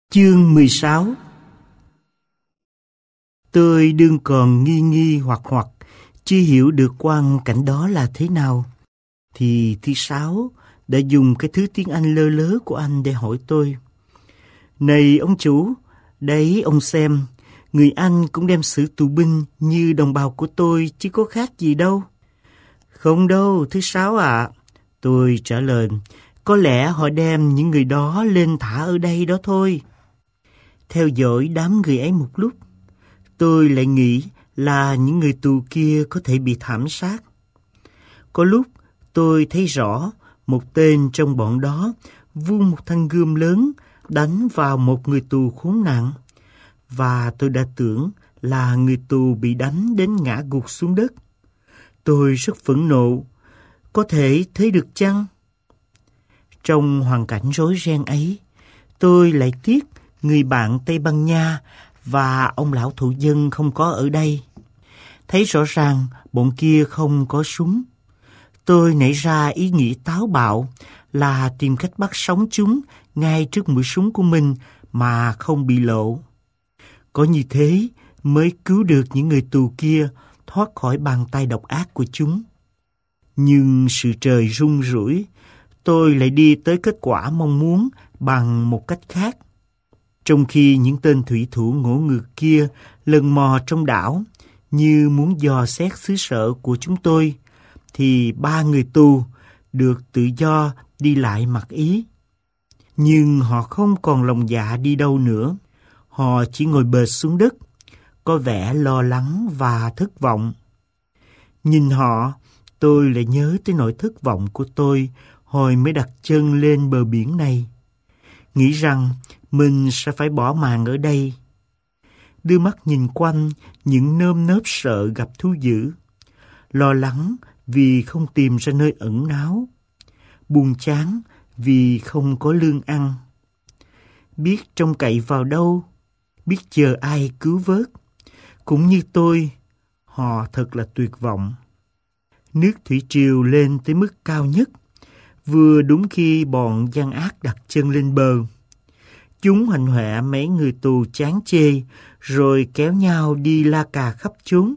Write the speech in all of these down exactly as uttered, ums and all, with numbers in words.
Chương mười sáu. Tôi đương còn nghi nghi hoặc hoặc, chưa hiểu được quang cảnh đó là thế nào, thì thứ Sáu đã dùng cái thứ tiếng Anh lơ lớ của anh để hỏi tôi. Này ông chủ, đấy ông xem, người Anh cũng đem xử tù binh như đồng bào của tôi chứ có khác gì đâu. Không đâu, thứ Sáu ạ. À. Tôi trả lời, có lẽ họ đem những người đó lên thả ở đây đó thôi. Theo dõi đám người ấy một lúc, tôi lại nghĩ là những người tù kia có thể bị thảm sát. Có lúc tôi thấy rõ một tên trong bọn đó vung một thanh gươm lớn đánh vào một người tù khốn nạn, và tôi đã tưởng là người tù bị đánh đến ngã gục xuống đất. Tôi rất phẫn nộ, có thể thấy được chăng? Trong hoàn cảnh rối ren ấy, tôi lại tiếc người bạn Tây Ban Nha và ông lão thổ dân không có ở đây. Thấy rõ ràng bọn kia không có súng. Tôi nảy ra ý nghĩ táo bạo là tìm cách bắt sống chúng ngay trước mũi súng của mình mà không bị lộ. Có như thế mới cứu được những người tù kia thoát khỏi bàn tay độc ác của chúng. Nhưng sự trời rung rủi, tôi lại đi tới kết quả mong muốn bằng một cách khác. Trong khi những tên thủy thủ ngỗ ngược kia lần mò trong đảo như muốn dò xét xứ sở của chúng tôi, thì ba người tù được tự do đi lại mặc Ý. Nhưng họ không còn lòng dạ đi đâu nữa. Họ chỉ ngồi bệt xuống đất, có vẻ lo lắng và thất vọng. Nhìn họ, tôi lại nhớ tới nỗi thất vọng của tôi hồi mới đặt chân lên bờ biển này. Nghĩ rằng mình sẽ phải bỏ mạng ở đây. Đưa mắt nhìn quanh những nơm nớp sợ gặp thú dữ. Lo lắng vì không tìm ra nơi ẩn náu. Buồn chán vì không có lương ăn. Biết trông cậy vào đâu, biết chờ ai cứu vớt. Cũng như tôi, họ thật là tuyệt vọng. Nước thủy triều lên tới mức cao nhất, vừa đúng khi bọn gian ác đặt chân lên bờ. Chúng hành hạ mấy người tù chán chê, rồi kéo nhau đi la cà khắp chốn.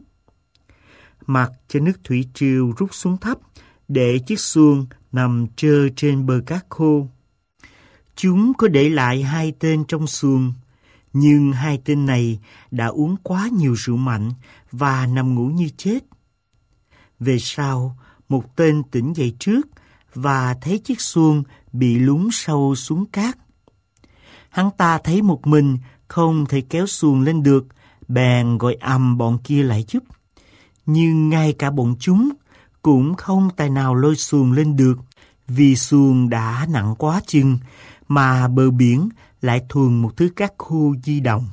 Mặc cho nước thủy triều rút xuống thấp, để chiếc xuồng nằm trơ trên bờ cát khô. Chúng có để lại hai tên trong xuồng, nhưng hai tên này đã uống quá nhiều rượu mạnh và nằm ngủ như chết. Về sau, một tên tỉnh dậy trước và thấy chiếc xuồng bị lún sâu xuống cát. Hắn ta thấy một mình không thể kéo xuồng lên được, bèn gọi ầm bọn kia lại giúp. Nhưng ngay cả bọn chúng cũng không tài nào lôi xuồng lên được, vì xuồng đã nặng quá chừng, mà bờ biển lại thuần một thứ cát khô di động.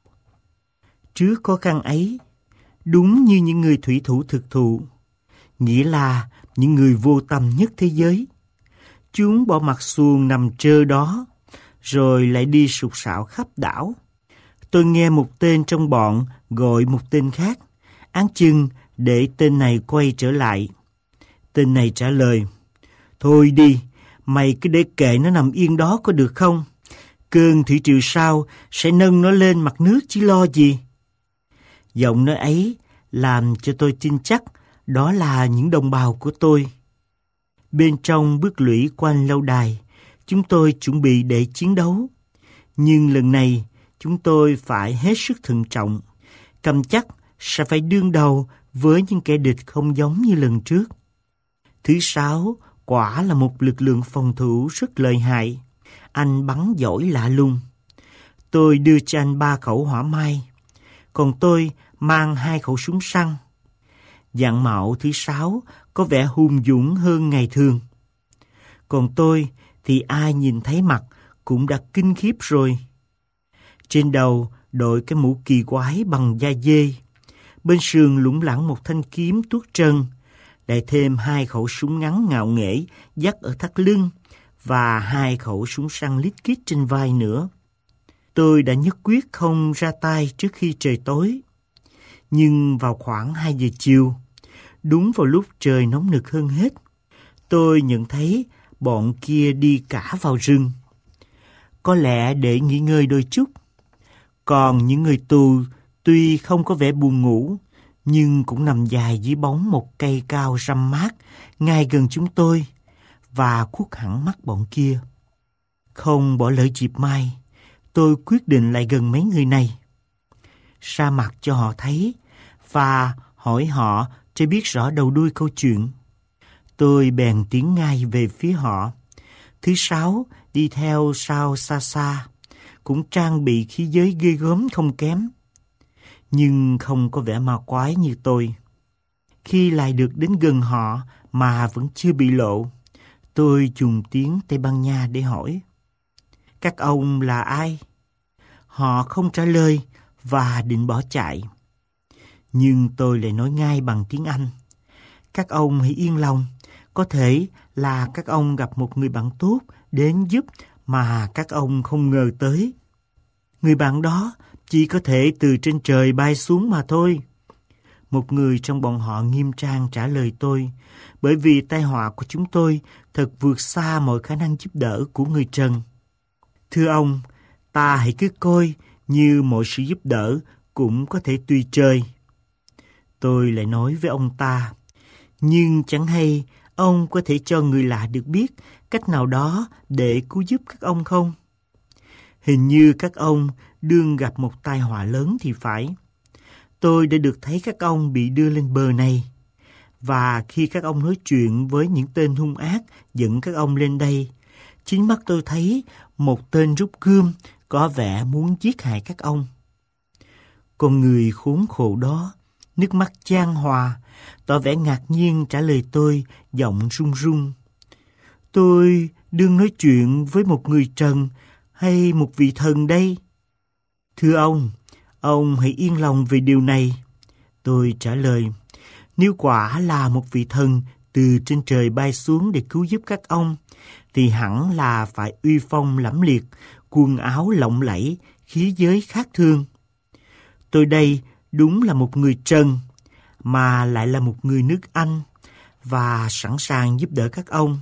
Trước khó khăn ấy, đúng như những người thủy thủ thực thụ, nghĩa là những người vô tâm nhất thế giới, chúng bỏ mặc xuồng nằm trơ đó, rồi lại đi sục sạo khắp đảo. Tôi nghe một tên trong bọn gọi một tên khác, áng chừng để tên này quay trở lại. Tên này trả lời, thôi đi, mày cứ để kệ nó nằm yên đó có được không? Cơn thủy triều sau sẽ nâng nó lên mặt nước chứ lo gì. Giọng nói ấy làm cho tôi tin chắc đó là những đồng bào của tôi. Bên trong bước lũy quanh lâu đài, chúng tôi chuẩn bị để chiến đấu. Nhưng lần này, chúng tôi phải hết sức thận trọng, cầm chắc sẽ phải đương đầu với những kẻ địch không giống như lần trước. Thứ Sáu quả là một lực lượng phòng thủ rất lợi hại. Anh bắn giỏi lạ lùng. Tôi đưa cho anh ba khẩu hỏa mai, còn tôi mang hai khẩu súng săn. Dạng mạo thứ Sáu có vẻ hung dũng hơn ngày thường. Còn tôi thì ai nhìn thấy mặt cũng đã kinh khiếp rồi. Trên đầu đội cái mũ kỳ quái bằng da dê, bên sườn lủng lẳng một thanh kiếm tuốt trân, lại thêm hai khẩu súng ngắn ngạo nghễ dắt ở thắt lưng và hai khẩu súng săn lít kít trên vai nữa. Tôi đã nhất quyết không ra tay trước khi trời tối. Nhưng vào khoảng hai giờ chiều, đúng vào lúc trời nóng nực hơn hết, tôi nhận thấy bọn kia đi cả vào rừng. có lẽ để nghỉ ngơi đôi chút. Còn những người tù tuy không có vẻ buồn ngủ, nhưng cũng nằm dài dưới bóng một cây cao râm mát ngay gần chúng tôi và khuất hẳn mắt bọn kia. Không bỏ lỡ dịp mai, tôi quyết định lại gần mấy người này, ra mặt cho họ thấy và hỏi họ cho biết rõ đầu đuôi câu chuyện. Tôi bèn tiến ngay về phía họ. Thứ sáu đi theo sau xa xa, cũng trang bị khí giới ghê gớm không kém, nhưng không có vẻ ma quái như tôi. Khi lại được đến gần họ mà vẫn chưa bị lộ, tôi dùng tiếng Tây Ban Nha để hỏi: các ông là ai? Họ không trả lời và định bỏ chạy. Nhưng tôi lại nói ngay bằng tiếng Anh: các ông hãy yên lòng, có thể là các ông gặp một người bạn tốt đến giúp mà các ông không ngờ tới. Người bạn đó chỉ có thể từ trên trời bay xuống mà thôi. Một người trong bọn họ nghiêm trang trả lời tôi, bởi vì tai họa của chúng tôi thật vượt xa mọi khả năng giúp đỡ của người trần. Thưa ông, ta hãy cứ coi như mọi sự giúp đỡ cũng có thể tùy trời. Tôi lại nói với ông ta: nhưng chẳng hay ông có thể cho người lạ được biết cách nào đó để cứu giúp các ông không? Hình như các ông đương gặp một tai họa lớn thì phải. Tôi đã được thấy các ông bị đưa lên bờ này, và khi các ông nói chuyện với những tên hung ác dẫn các ông lên đây, chính mắt tôi thấy một tên rút gươm có vẻ muốn giết hại các ông. Con người khốn khổ đó, nước mắt chan hòa, tỏ vẻ ngạc nhiên trả lời tôi, giọng run run: tôi đương nói chuyện với một người trần hay một vị thần đây? Thưa ông, ông hãy yên lòng về điều này. Tôi trả lời: nếu quả là một vị thần từ trên trời bay xuống để cứu giúp các ông, thì hẳn là phải uy phong lẫm liệt, quần áo lộng lẫy, khí giới khác thường. Tôi đây đúng là một người trần, mà lại là một người nước Anh, và sẵn sàng giúp đỡ các ông.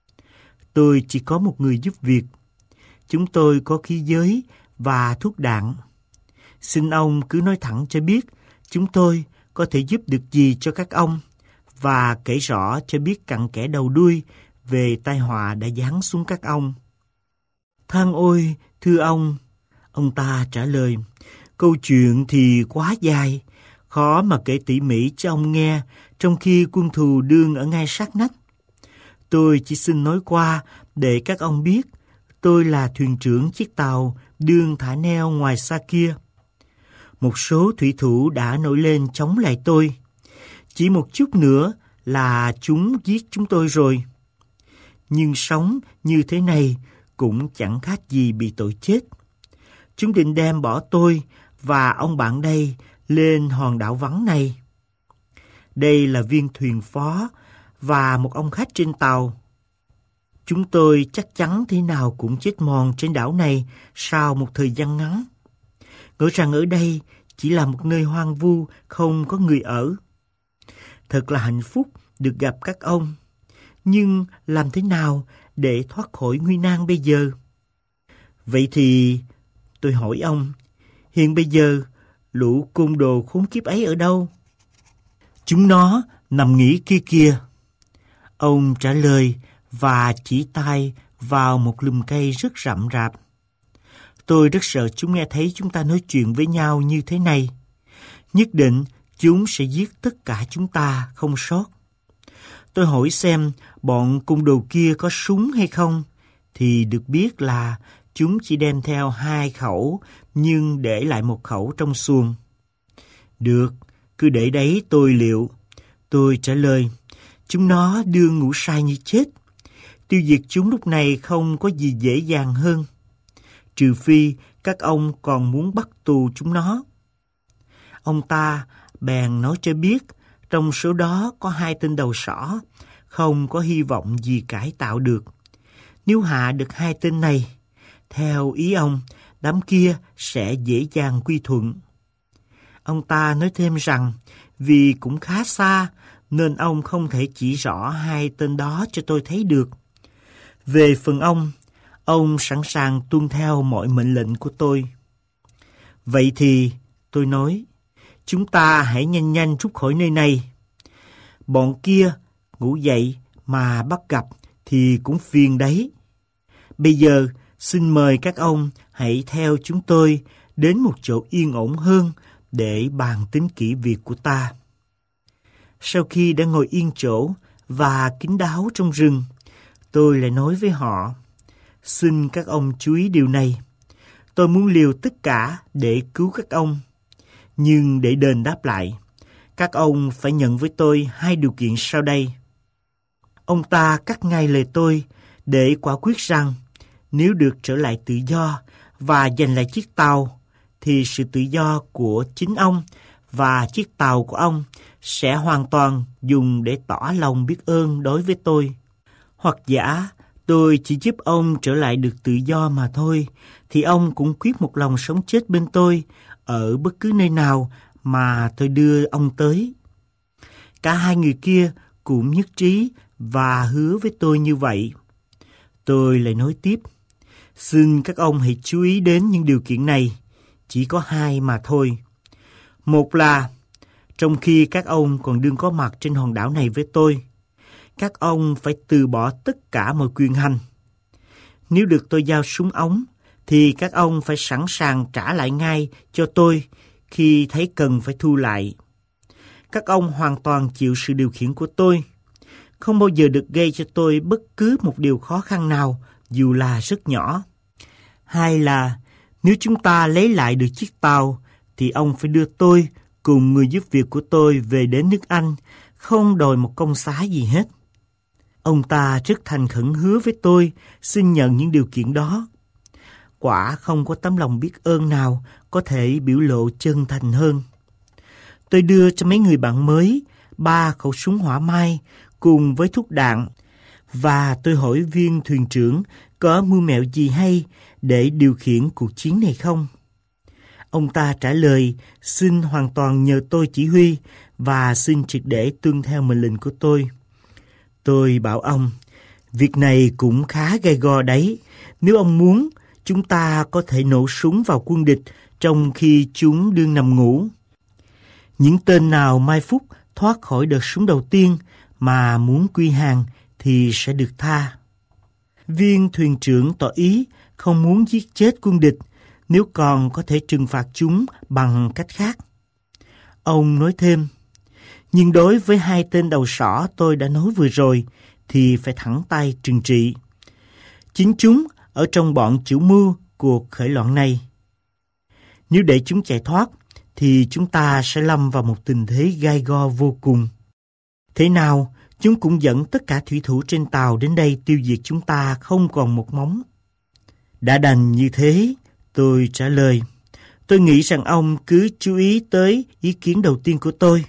Tôi chỉ có một người giúp việc. Chúng tôi có khí giới và thuốc đạn. Xin ông cứ nói thẳng cho biết chúng tôi có thể giúp được gì cho các ông, và kể rõ cho biết cặn kẽ đầu đuôi về tai họa đã giáng xuống các ông. Than ôi, thưa ông, ông ta trả lời, câu chuyện thì quá dài, khó mà kể tỉ mỉ cho ông nghe, trong khi quân thù đương ở ngay sát nách. Tôi chỉ xin nói qua để các ông biết tôi là thuyền trưởng chiếc tàu đương thả neo ngoài xa kia. Một số thủy thủ đã nổi lên chống lại tôi. Chỉ một chút nữa là chúng giết chúng tôi rồi. Nhưng sống như thế này cũng chẳng khác gì bị tội chết. Chúng định đem bỏ tôi và ông bạn đây lên hòn đảo vắng này. Đây là viên thuyền phó và một ông khách trên tàu. Chúng tôi chắc chắn thế nào cũng chết mòn trên đảo này sau một thời gian ngắn. Ngỡ rằng ở đây chỉ là một nơi hoang vu, không có người ở. Thật là hạnh phúc được gặp các ông. Nhưng làm thế nào để thoát khỏi nguy nan bây giờ? Vậy thì tôi hỏi ông, hiện bây giờ lũ côn đồ khốn kiếp ấy ở đâu? Chúng nó nằm nghỉ kia kìa. Ông trả lời và chỉ tay vào một lùm cây rất rậm rạp. Tôi rất sợ chúng nghe thấy chúng ta nói chuyện với nhau như thế này. Nhất định chúng sẽ giết tất cả chúng ta không sót. Tôi hỏi xem bọn côn đồ kia có súng hay không, thì được biết là chúng chỉ đem theo hai khẩu nhưng để lại một khẩu trong xuồng. Được, cứ để đấy tôi liệu. Tôi trả lời, chúng nó đương ngủ say như chết. Tiêu diệt chúng lúc này không có gì dễ dàng hơn, trừ phi các ông còn muốn bắt tù chúng nó. Ông ta bèn nói cho biết trong số đó có hai tên đầu sỏ, không có hy vọng gì cải tạo được. Nếu hạ được hai tên này, theo ý ông, đám kia sẽ dễ dàng quy thuận. Ông ta nói thêm rằng vì cũng khá xa nên ông không thể chỉ rõ hai tên đó cho tôi thấy được. Về phần ông, Ông sẵn sàng tuân theo mọi mệnh lệnh của tôi. Vậy thì, tôi nói, chúng ta hãy nhanh nhanh rút khỏi nơi này. Bọn kia ngủ dậy mà bắt gặp thì cũng phiền đấy. Bây giờ, xin mời các ông hãy theo chúng tôi đến một chỗ yên ổn hơn để bàn tính kỹ việc của ta. Sau khi đã ngồi yên chỗ và kín đáo trong rừng, tôi lại nói với họ, xin các ông chú ý điều này. Tôi muốn liều tất cả để cứu các ông. Nhưng để đền đáp lại, các ông phải nhận với tôi hai điều kiện sau đây. Ông ta cắt ngay lời tôi để quả quyết rằng nếu được trở lại tự do và giành lại chiếc tàu, thì sự tự do của chính ông và chiếc tàu của ông sẽ hoàn toàn dùng để tỏ lòng biết ơn đối với tôi. Hoặc giả tôi chỉ giúp ông trở lại được tự do mà thôi, thì ông cũng quyết một lòng sống chết bên tôi ở bất cứ nơi nào mà tôi đưa ông tới. Cả hai người kia cũng nhất trí và hứa với tôi như vậy. Tôi lại nói tiếp, xin các ông hãy chú ý đến những điều kiện này, chỉ có hai mà thôi. Một là, trong khi các ông còn đương có mặt trên hòn đảo này với tôi, các ông phải từ bỏ tất cả mọi quyền hành. Nếu được tôi giao súng ống, thì các ông phải sẵn sàng trả lại ngay cho tôi khi thấy cần phải thu lại. Các ông hoàn toàn chịu sự điều khiển của tôi, không bao giờ được gây cho tôi bất cứ một điều khó khăn nào, dù là rất nhỏ. Hai là, nếu chúng ta lấy lại được chiếc tàu, thì ông phải đưa tôi cùng người giúp việc của tôi về đến nước Anh, không đòi một công xá gì hết. Ông ta rất thành khẩn hứa với tôi xin nhận những điều kiện đó. Quả không có tấm lòng biết ơn nào có thể biểu lộ chân thành hơn. Tôi đưa cho mấy người bạn mới ba khẩu súng hỏa mai cùng với thuốc đạn, và tôi hỏi viên thuyền trưởng có mưu mẹo gì hay để điều khiển cuộc chiến này không. Ông ta trả lời xin hoàn toàn nhờ tôi chỉ huy và xin triệt để tuân theo mệnh lệnh của tôi. Tôi bảo ông, việc này cũng khá gay go đấy. Nếu ông muốn, chúng ta có thể nổ súng vào quân địch trong khi chúng đương nằm ngủ. Những tên nào mai phúc thoát khỏi đợt súng đầu tiên mà muốn quy hàng thì sẽ được tha. Viên thuyền trưởng tỏ ý không muốn giết chết quân địch, nếu còn có thể trừng phạt chúng bằng cách khác. Ông nói thêm, nhưng đối với hai tên đầu sỏ tôi đã nói vừa rồi thì phải thẳng tay trừng trị. Chính chúng ở trong bọn chủ mưu cuộc khởi loạn này. Nếu để chúng chạy thoát thì chúng ta sẽ lâm vào một tình thế gai go vô cùng. Thế nào, chúng cũng dẫn tất cả thủy thủ trên tàu đến đây tiêu diệt chúng ta không còn một móng. Đã đành như thế, tôi trả lời, tôi nghĩ rằng ông cứ chú ý tới ý kiến đầu tiên của tôi.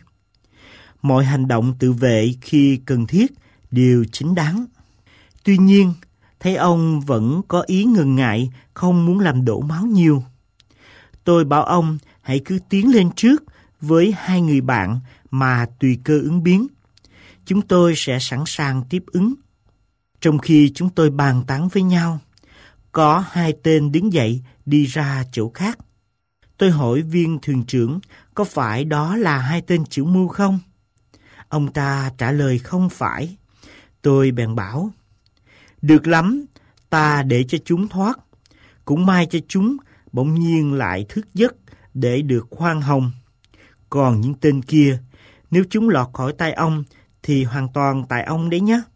Mọi hành động tự vệ khi cần thiết đều chính đáng. Tuy nhiên, thấy ông vẫn có ý ngần ngại, không muốn làm đổ máu nhiều. Tôi bảo ông hãy cứ tiến lên trước với hai người bạn mà tùy cơ ứng biến. Chúng tôi sẽ sẵn sàng tiếp ứng. Trong khi chúng tôi bàn tán với nhau, có hai tên đứng dậy đi ra chỗ khác. Tôi hỏi viên thuyền trưởng có phải đó là hai tên chủ mưu không? Ông ta trả lời không phải. Tôi bèn bảo, được lắm, ta để cho chúng thoát. Cũng may cho chúng bỗng nhiên lại thức giấc để được khoan hồng. Còn những tên kia, nếu chúng lọt khỏi tay ông thì hoàn toàn tại ông đấy nhé.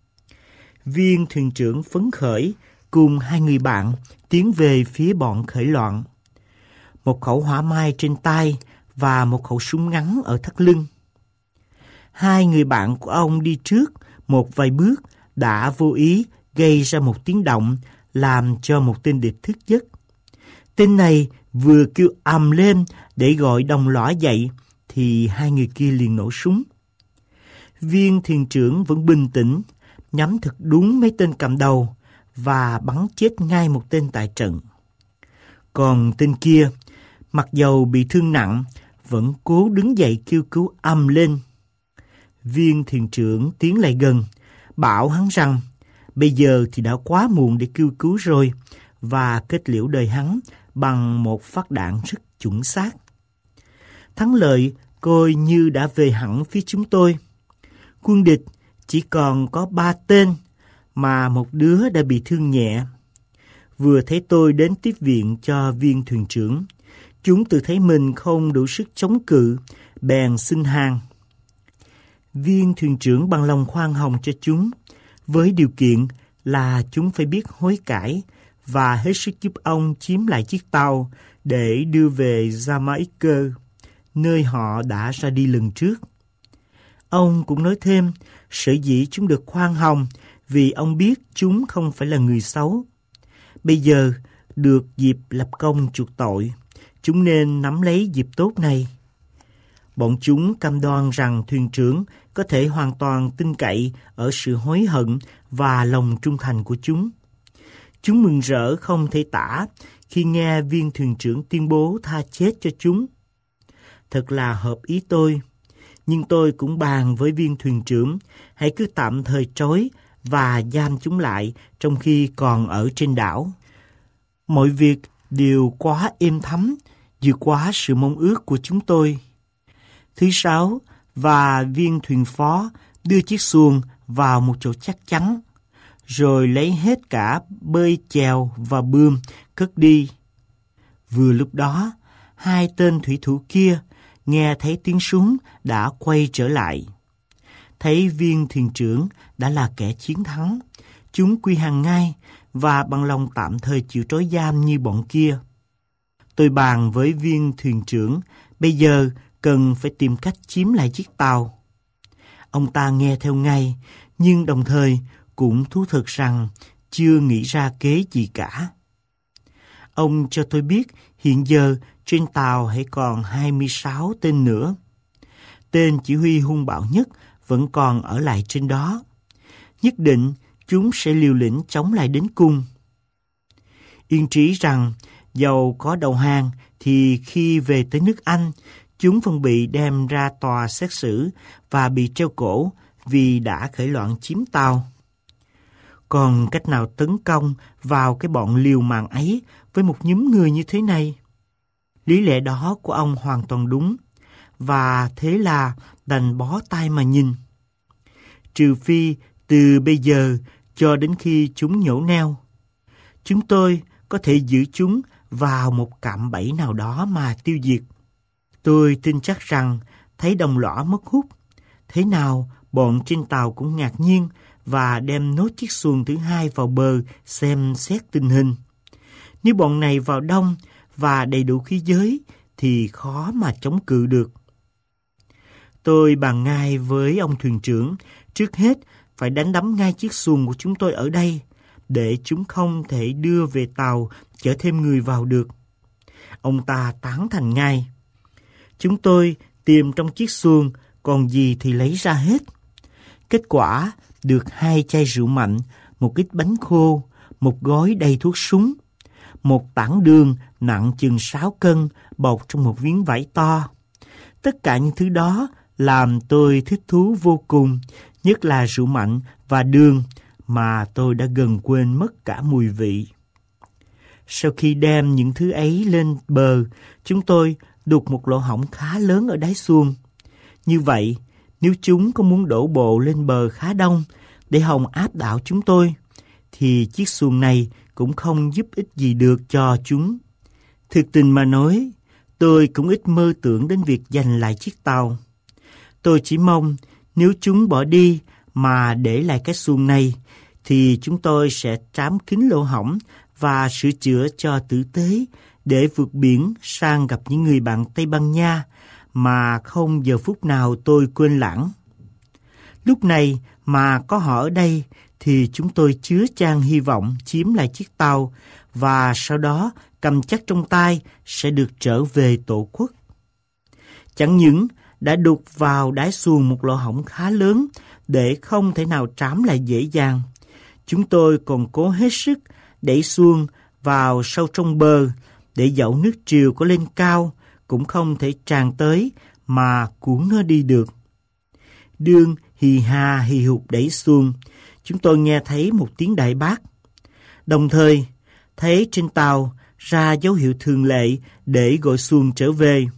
Viên thuyền trưởng phấn khởi cùng hai người bạn tiến về phía bọn khởi loạn. Một khẩu hỏa mai trên tay và một khẩu súng ngắn ở thắt lưng. Hai người bạn của ông đi trước một vài bước đã vô ý gây ra một tiếng động làm cho một tên địch thức giấc. Tên này vừa kêu ầm lên để gọi đồng lõa dậy thì hai người kia liền nổ súng. Viên thuyền trưởng vẫn bình tĩnh, nhắm thật đúng mấy tên cầm đầu và bắn chết ngay một tên tại trận. Còn tên kia, mặc dầu bị thương nặng, vẫn cố đứng dậy kêu cứu ầm lên. Viên thuyền trưởng tiến lại gần, bảo hắn rằng Bây giờ thì đã quá muộn để kêu cứu rồi, và kết liễu đời hắn bằng một phát đạn rất chuẩn xác. Thắng lợi coi như đã về hẳn phía chúng tôi. Quân địch chỉ còn có ba tên, mà một đứa đã bị thương nhẹ. Vừa thấy tôi đến tiếp viện cho viên thuyền trưởng, chúng tự thấy mình không đủ sức chống cự, bèn xin hàng. Viên thuyền trưởng bằng lòng khoan hồng cho chúng, với điều kiện là chúng phải biết hối cải và hết sức giúp ông chiếm lại chiếc tàu để đưa về Jamaica, nơi họ đã ra đi lần trước. Ông cũng nói thêm, sở dĩ chúng được khoan hồng vì ông biết chúng không phải là người xấu. Bây giờ, được dịp lập công chuộc tội, chúng nên nắm lấy dịp tốt này. Bọn chúng cam đoan rằng thuyền trưởng có thể hoàn toàn tin cậy ở sự hối hận và lòng trung thành của chúng. Chúng mừng rỡ không thể tả khi nghe viên thuyền trưởng tuyên bố tha chết cho chúng. Thật là hợp ý tôi, nhưng tôi cũng bàn với viên thuyền trưởng hãy cứ tạm thời trói và giam chúng lại trong khi còn ở trên đảo. Mọi việc đều quá êm thấm, vượt quá sự mong ước của chúng tôi. Thứ sáu, và viên thuyền phó đưa chiếc xuồng vào một chỗ chắc chắn, rồi lấy hết cả bơi chèo và bươm cất đi. Vừa lúc đó, hai tên thủy thủ kia nghe thấy tiếng súng đã quay trở lại. Thấy viên thuyền trưởng đã là kẻ chiến thắng, chúng quy hàng ngay và bằng lòng tạm thời chịu trói giam như bọn kia. Tôi bàn với viên thuyền trưởng, bây giờ cần phải tìm cách chiếm lại chiếc tàu. Ông ta nghe theo ngay, nhưng đồng thời cũng thú thực rằng chưa nghĩ ra kế gì cả. Ông cho tôi biết hiện giờ trên tàu hãy còn hai mươi sáu tên nữa. Tên chỉ huy hung bạo nhất vẫn còn ở lại trên đó. Nhất định chúng sẽ liều lĩnh chống lại đến cùng. Yên trí rằng dầu có đầu hàng thì khi về tới nước Anh, chúng vẫn bị đem ra tòa xét xử và bị treo cổ vì đã khởi loạn chiếm tàu. Còn cách nào tấn công vào cái bọn liều mạng ấy với một nhóm người như thế này? Lý lẽ đó của ông hoàn toàn đúng, và thế là đành bó tay mà nhìn. Trừ phi từ bây giờ cho đến khi chúng nhổ neo, chúng tôi có thể giữ chúng vào một cạm bẫy nào đó mà tiêu diệt. Tôi tin chắc rằng thấy đồng lõa mất hút, thế nào bọn trên tàu cũng ngạc nhiên và đem nốt chiếc xuồng thứ hai vào bờ xem xét tình hình. Nếu bọn này vào đông và đầy đủ khí giới thì khó mà chống cự được. Tôi bàn ngay với ông thuyền trưởng, trước hết phải đánh đắm ngay chiếc xuồng của chúng tôi ở đây, để chúng không thể đưa về tàu chở thêm người vào được. Ông ta tán thành ngay. Chúng tôi tìm trong chiếc xuồng, còn gì thì lấy ra hết. Kết quả được hai chai rượu mạnh, một ít bánh khô, một gói đầy thuốc súng, một tảng đường nặng chừng sáu cân bọc trong một miếng vải to. Tất cả những thứ đó làm tôi thích thú vô cùng, nhất là rượu mạnh và đường mà tôi đã gần quên mất cả mùi vị. Sau khi đem những thứ ấy lên bờ, chúng tôi đục một lỗ hổng khá lớn ở đáy xuồng. Như vậy, nếu chúng có muốn đổ bộ lên bờ khá đông để hòng áp đảo chúng tôi, thì chiếc xuồng này cũng không giúp ích gì được cho chúng. Thực tình mà nói, tôi cũng ít mơ tưởng đến việc giành lại chiếc tàu. Tôi chỉ mong nếu chúng bỏ đi mà để lại cái xuồng này, thì chúng tôi sẽ trám kín lỗ hổng và sửa chữa cho tử tế để vượt biển sang gặp những người bạn Tây Ban Nha mà không giờ phút nào tôi quên lãng. Lúc này mà có họ ở đây thì chúng tôi chứa chan hy vọng chiếm lại chiếc tàu và sau đó cầm chắc trong tay sẽ được trở về tổ quốc. Chẳng những đã đục vào đáy xuồng một lỗ hổng khá lớn để không thể nào trám lại dễ dàng, chúng tôi còn cố hết sức đẩy xuồng vào sâu trong bờ để dẫu nước triều có lên cao cũng không thể tràn tới mà cuốn nó đi được. Đương hì hà hì hục đẩy xuồng, chúng tôi nghe thấy một tiếng đại bác. Đồng thời, thấy trên tàu ra dấu hiệu thường lệ để gọi xuồng trở về.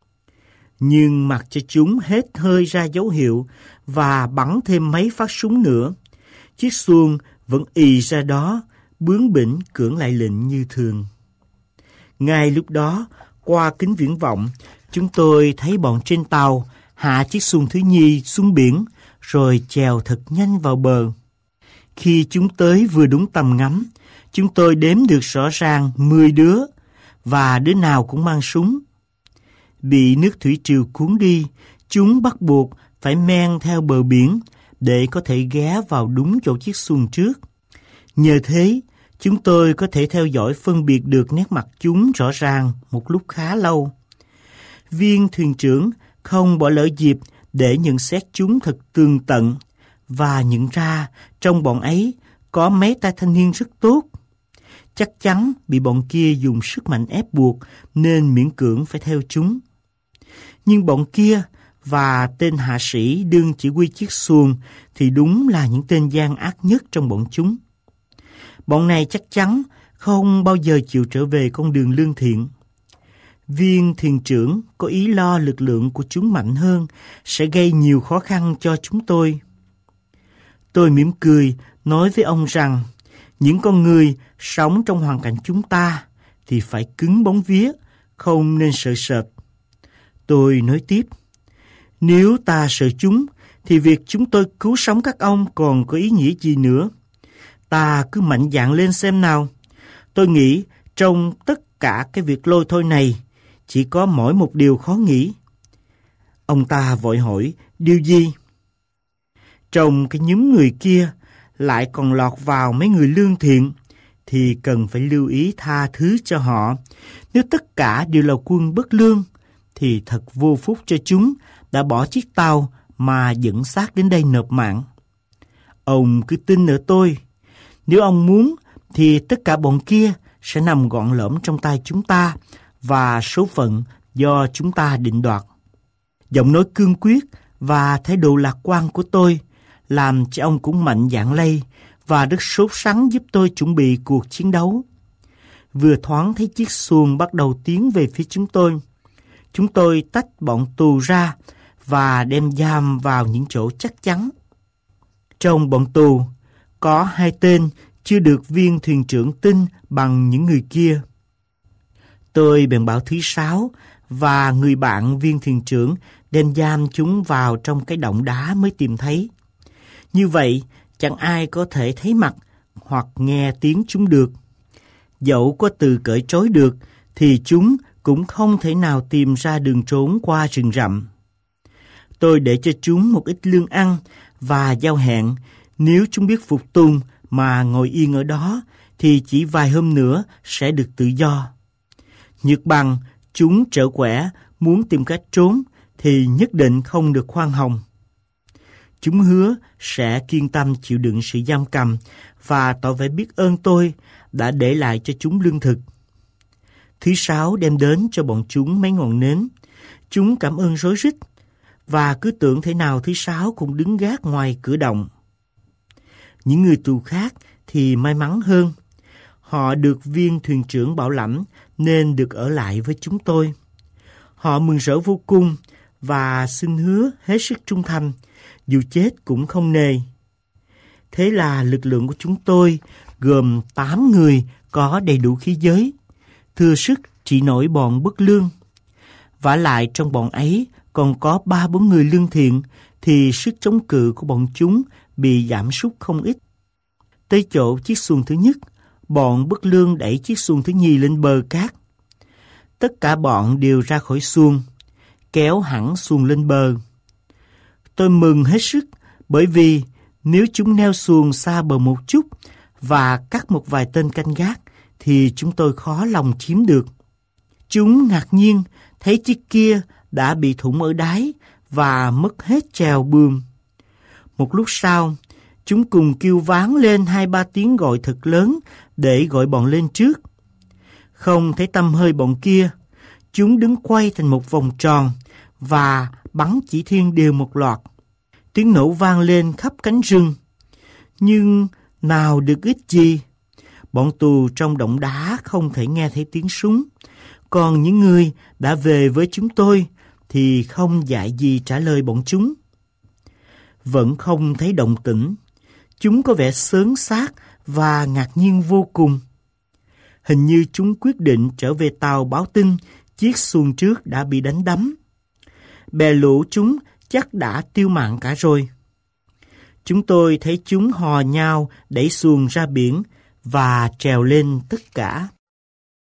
Nhưng mặc cho chúng hết hơi ra dấu hiệu và bắn thêm mấy phát súng nữa, chiếc xuồng vẫn ì ra đó, bướng bỉnh cưỡng lại lệnh như thường. Ngay lúc đó, qua kính viễn vọng, chúng tôi thấy bọn trên tàu hạ chiếc xuồng thứ nhì xuống biển, rồi chèo thật nhanh vào bờ. Khi chúng tới vừa đúng tầm ngắm, chúng tôi đếm được rõ ràng mười đứa, và đứa nào cũng mang súng. Bị nước thủy triều cuốn đi, chúng bắt buộc phải men theo bờ biển để có thể ghé vào đúng chỗ chiếc xuồng trước. Nhờ thế, chúng tôi có thể theo dõi phân biệt được nét mặt chúng rõ ràng một lúc khá lâu. Viên thuyền trưởng không bỏ lỡ dịp để nhận xét chúng thật tường tận và nhận ra trong bọn ấy có mấy tay thanh niên rất tốt. Chắc chắn bị bọn kia dùng sức mạnh ép buộc nên miễn cưỡng phải theo chúng. Nhưng bọn kia và tên hạ sĩ đương chỉ huy chiếc xuồng thì đúng là những tên gian ác nhất trong bọn chúng. Bọn này chắc chắn không bao giờ chịu trở về con đường lương thiện. Viên thuyền trưởng có ý lo lực lượng của chúng mạnh hơn sẽ gây nhiều khó khăn cho chúng tôi. Tôi mỉm cười nói với ông rằng những con người sống trong hoàn cảnh chúng ta thì phải cứng bóng vía, không nên sợ sệt. Tôi nói tiếp, nếu ta sợ chúng thì việc chúng tôi cứu sống các ông còn có ý nghĩa gì nữa. Ta cứ mạnh dạn lên xem nào. Tôi nghĩ trong tất cả cái việc lôi thôi này chỉ có mỗi một điều khó nghĩ. Ông ta vội hỏi, điều gì? Trong cái nhóm người kia lại còn lọt vào mấy người lương thiện thì cần phải lưu ý tha thứ cho họ. Nếu tất cả đều là quân bất lương thì thật vô phúc cho chúng đã bỏ chiếc tàu mà dẫn xác đến đây nộp mạng. Ông cứ tin ở tôi. Nếu ông muốn thì tất cả bọn kia sẽ nằm gọn lõm trong tay chúng ta và số phận do chúng ta định đoạt. Giọng nói cương quyết và thái độ lạc quan của tôi làm cho ông cũng mạnh dạn lây và rất sốt sắng giúp tôi chuẩn bị cuộc chiến đấu. Vừa thoáng thấy chiếc xuồng bắt đầu tiến về phía chúng tôi, chúng tôi tách bọn tù ra và đem giam vào những chỗ chắc chắn. Trong bọn tù có hai tên chưa được viên thuyền trưởng tin bằng những người kia. Tôi bèn bảo thứ sáu và người bạn viên thuyền trưởng đem giam chúng vào trong cái động đá mới tìm thấy. Như vậy, chẳng ai có thể thấy mặt hoặc nghe tiếng chúng được. Dẫu có từ cởi trói được, thì chúng cũng không thể nào tìm ra đường trốn qua rừng rậm. Tôi để cho chúng một ít lương ăn và giao hẹn, nếu chúng biết phục tùng mà ngồi yên ở đó, thì chỉ vài hôm nữa sẽ được tự do. Nhược bằng chúng trở quẻ muốn tìm cách trốn, thì nhất định không được khoan hồng. Chúng hứa sẽ kiên tâm chịu đựng sự giam cầm và tỏ vẻ biết ơn tôi đã để lại cho chúng lương thực. Thứ sáu đem đến cho bọn chúng mấy ngọn nến. Chúng cảm ơn rối rít và cứ tưởng thế nào thứ sáu cũng đứng gác ngoài cửa động. Những người tù khác thì may mắn hơn. Họ được viên thuyền trưởng bảo lãnh nên được ở lại với chúng tôi. Họ mừng rỡ vô cùng và xin hứa hết sức trung thành, dù chết cũng không nề. Thế là lực lượng của chúng tôi gồm tám người có đầy đủ khí giới, thừa sức trị nổi bọn bất lương. Vả lại trong bọn ấy còn có ba bốn người lương thiện, thì sức chống cự của bọn chúng bị giảm sút không ít. Tới chỗ chiếc xuồng thứ nhất, bọn bất lương đẩy chiếc xuồng thứ nhì lên bờ cát. Tất cả bọn đều ra khỏi xuồng, kéo hẳn xuồng lên bờ. Tôi mừng hết sức, bởi vì nếu chúng neo xuồng xa bờ một chút và cắt một vài tên canh gác, thì chúng tôi khó lòng chiếm được. Chúng ngạc nhiên thấy chiếc kia đã bị thủng ở đáy và mất hết chèo buồm. Một lúc sau, chúng cùng kêu váng lên hai ba tiếng gọi thật lớn để gọi bọn lên trước. Không thấy tăm hơi bọn kia, chúng đứng quay thành một vòng tròn và bắn chỉ thiên đều một loạt. Tiếng nổ vang lên khắp cánh rừng. Nhưng nào được ích gì? Bọn tù trong động đá không thể nghe thấy tiếng súng. Còn những người đã về với chúng tôi thì không dại gì trả lời bọn chúng. Vẫn không thấy động tĩnh. Chúng có vẻ xớn xác và ngạc nhiên vô cùng. Hình như chúng quyết định trở về tàu báo tin chiếc xuồng trước đã bị đánh đắm. Bè lũ chúng chắc đã tiêu mạng cả rồi. Chúng tôi thấy chúng hò nhau đẩy xuồng ra biển và trèo lên tất cả.